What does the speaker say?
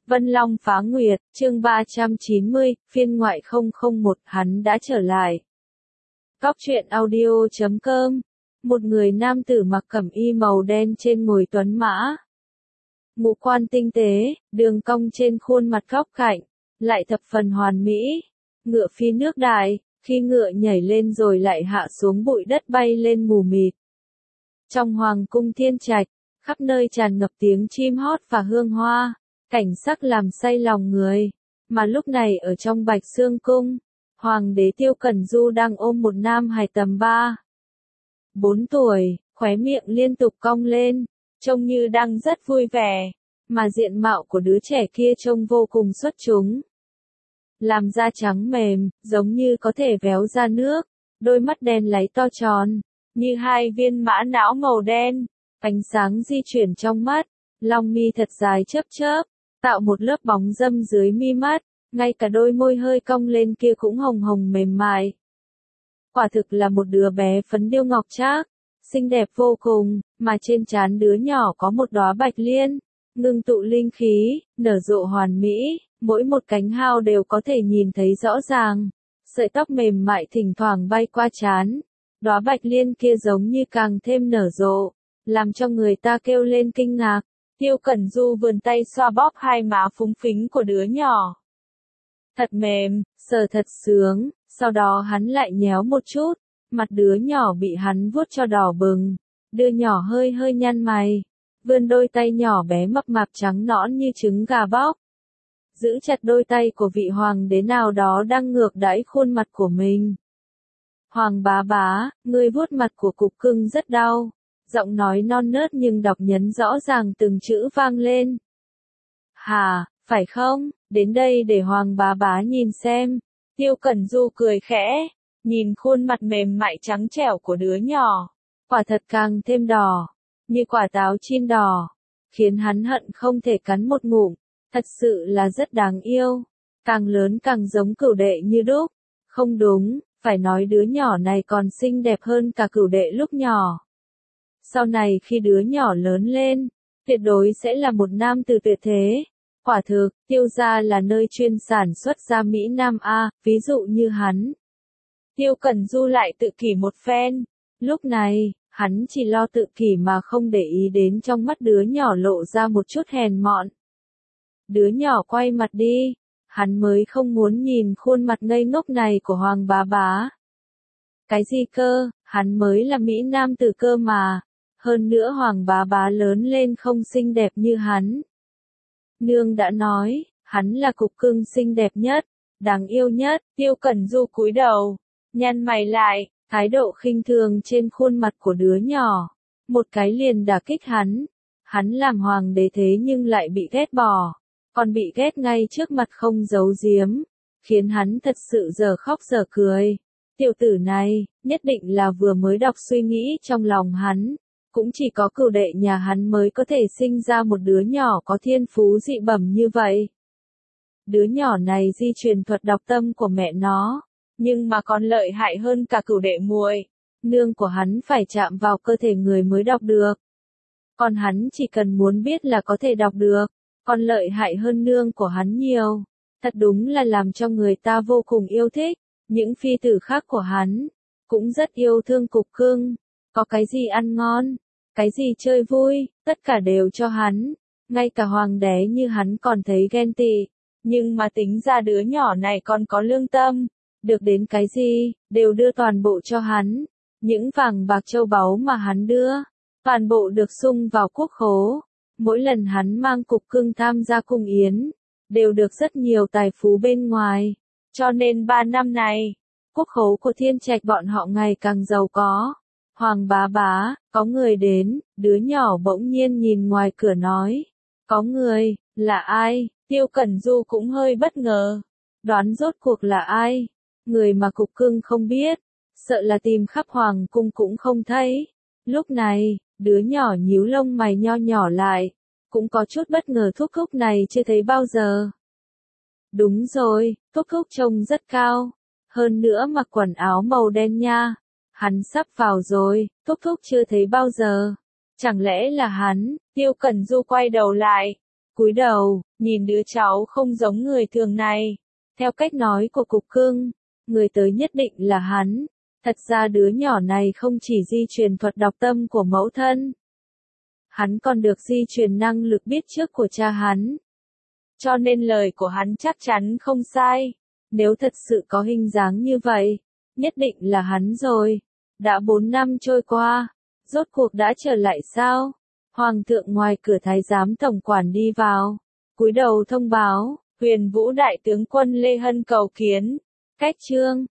Vân Long phá nguyệt, chương 390, phiên ngoại 001, hắn đã trở lại. Cóc truyện audio.com. Một người nam tử mặc cẩm y màu đen trên ngồi tuấn mã. Ngũ quan tinh tế, đường cong trên khuôn mặt góc cạnh, lại thập phần hoàn mỹ. Ngựa phi nước đại, khi ngựa nhảy lên rồi lại hạ xuống bụi đất bay lên mù mịt. Trong hoàng cung thiên trạch, khắp nơi tràn ngập tiếng chim hót và hương hoa. Cảnh sắc làm say lòng người, mà lúc này ở trong Bạch Xương Cung, Hoàng đế Tiêu Cẩn Du đang ôm một nam hài tầm 3-4 tuổi, khóe miệng liên tục cong lên, trông như đang rất vui vẻ, mà diện mạo của đứa trẻ kia trông vô cùng xuất chúng. Làm da trắng mềm, giống như có thể véo ra nước, đôi mắt đen láy to tròn, như hai viên mã não màu đen, ánh sáng di chuyển trong mắt, long mi thật dài chớp chớp, tạo một lớp bóng râm dưới mi mắt, ngay cả đôi môi hơi cong lên kia cũng hồng hồng mềm mại. Quả thực là một đứa bé phấn điêu ngọc trác, xinh đẹp vô cùng, mà trên trán đứa nhỏ có một đóa bạch liên, ngưng tụ linh khí, nở rộ hoàn mỹ, mỗi một cánh hao đều có thể nhìn thấy rõ ràng, sợi tóc mềm mại thỉnh thoảng bay qua trán, đóa bạch liên kia giống như càng thêm nở rộ, làm cho người ta kêu lên kinh ngạc. Tiêu Cẩn Du vươn tay xoa bóp hai má phúng phính của đứa nhỏ. Thật mềm, sờ thật sướng, sau đó hắn lại nhéo một chút, mặt đứa nhỏ bị hắn vuốt cho đỏ bừng, đứa nhỏ hơi hơi nhăn mày, vươn đôi tay nhỏ bé mập mạp trắng nõn như trứng gà bóc. Giữ chặt đôi tay của vị hoàng đế nào đó đang ngược đãi khuôn mặt của mình. Hoàng bá bá, ngươi vuốt mặt của cục cưng rất đau. Giọng nói non nớt nhưng đọc nhấn rõ ràng từng chữ vang lên. Hà, phải không, đến đây để Hoàng bá bá nhìn xem. Tiêu Cẩn Du cười khẽ, nhìn khuôn mặt mềm mại trắng trẻo của đứa nhỏ. Quả thật càng thêm đỏ, như quả táo chín đỏ, khiến hắn hận không thể cắn một ngụm, thật sự là rất đáng yêu. Càng lớn càng giống cửu đệ như đúc. Không đúng, phải nói đứa nhỏ này còn xinh đẹp hơn cả cửu đệ lúc nhỏ. Sau này khi đứa nhỏ lớn lên, tuyệt đối sẽ là một nam tử tuyệt thế. Quả thực, Tiêu gia là nơi chuyên sản xuất ra Mỹ Nam A, ví dụ như hắn. Tiêu Cẩn Du lại tự kỷ một phen. Lúc này, hắn chỉ lo tự kỷ mà không để ý đến trong mắt đứa nhỏ lộ ra một chút hèn mọn. Đứa nhỏ quay mặt đi, hắn mới không muốn nhìn khuôn mặt ngây ngốc này của Hoàng bá bá. Cái gì cơ, hắn mới là Mỹ Nam tử cơ mà. Hơn nữa Hoàng bá bá lớn lên không xinh đẹp như hắn. Nương đã nói, hắn là cục cưng xinh đẹp nhất, đáng yêu nhất. Tiêu Cẩn Du cúi đầu, nhăn mày lại, thái độ khinh thường trên khuôn mặt của đứa nhỏ. Một cái liền đả kích hắn. Hắn làm hoàng đế thế nhưng lại bị ghét bỏ, còn bị ghét ngay trước mặt không giấu giếm, khiến hắn thật sự giờ khóc giờ cười. Tiểu tử này, nhất định là vừa mới đọc suy nghĩ trong lòng hắn. Cũng chỉ có cửu đệ nhà hắn mới có thể sinh ra một đứa nhỏ có thiên phú dị bẩm như vậy. Đứa nhỏ này di truyền thuật đọc tâm của mẹ nó, nhưng mà còn lợi hại hơn cả cửu đệ muội. Nương của hắn phải chạm vào cơ thể người mới đọc được. Còn hắn chỉ cần muốn biết là có thể đọc được, còn lợi hại hơn nương của hắn nhiều. Thật đúng là làm cho người ta vô cùng yêu thích. Những phi tử khác của hắn cũng rất yêu thương cục cưng. Có cái gì ăn ngon, cái gì chơi vui, tất cả đều cho hắn. Ngay cả hoàng đế như hắn còn thấy ghen tị. Nhưng mà tính ra đứa nhỏ này còn có lương tâm. Được đến cái gì, đều đưa toàn bộ cho hắn. Những vàng bạc châu báu mà hắn đưa, toàn bộ được sung vào quốc khố. Mỗi lần hắn mang cục cưng tham gia cung yến, đều được rất nhiều tài phú bên ngoài. Cho nên 3 năm này, quốc khố của thiên trạch bọn họ ngày càng giàu có. Hoàng bá bá, có người đến, đứa nhỏ bỗng nhiên nhìn ngoài cửa nói. Có người, là ai? Tiêu Cẩn Du cũng hơi bất ngờ. Đoán rốt cuộc là ai? Người mà cục cưng không biết, sợ là tìm khắp hoàng cung cũng không thấy. Lúc này, đứa nhỏ nhíu lông mày nho nhỏ lại, cũng có chút bất ngờ thúc thúc này chưa thấy bao giờ. Đúng rồi, thúc thúc trông rất cao, hơn nữa mặc quần áo màu đen nha. Hắn sắp vào rồi, thúc thúc chưa thấy bao giờ. Chẳng lẽ là hắn? Tiêu Cẩn Du quay đầu lại, Cúi đầu, nhìn đứa cháu không giống người thường này. Theo cách nói của Cục Cưng, người tới nhất định là hắn. Thật ra đứa nhỏ này không chỉ di truyền thuật đọc tâm của mẫu thân. Hắn còn được di truyền năng lực biết trước của cha hắn. Cho nên lời của hắn chắc chắn không sai. Nếu thật sự có hình dáng như vậy, nhất định là hắn rồi. Đã 4 năm trôi qua, rốt cuộc đã trở lại sao? Hoàng thượng ngoài cửa thái giám tổng quản đi vào, cúi đầu thông báo, Huyền Vũ đại tướng quân Lê Hân cầu kiến. Cách chương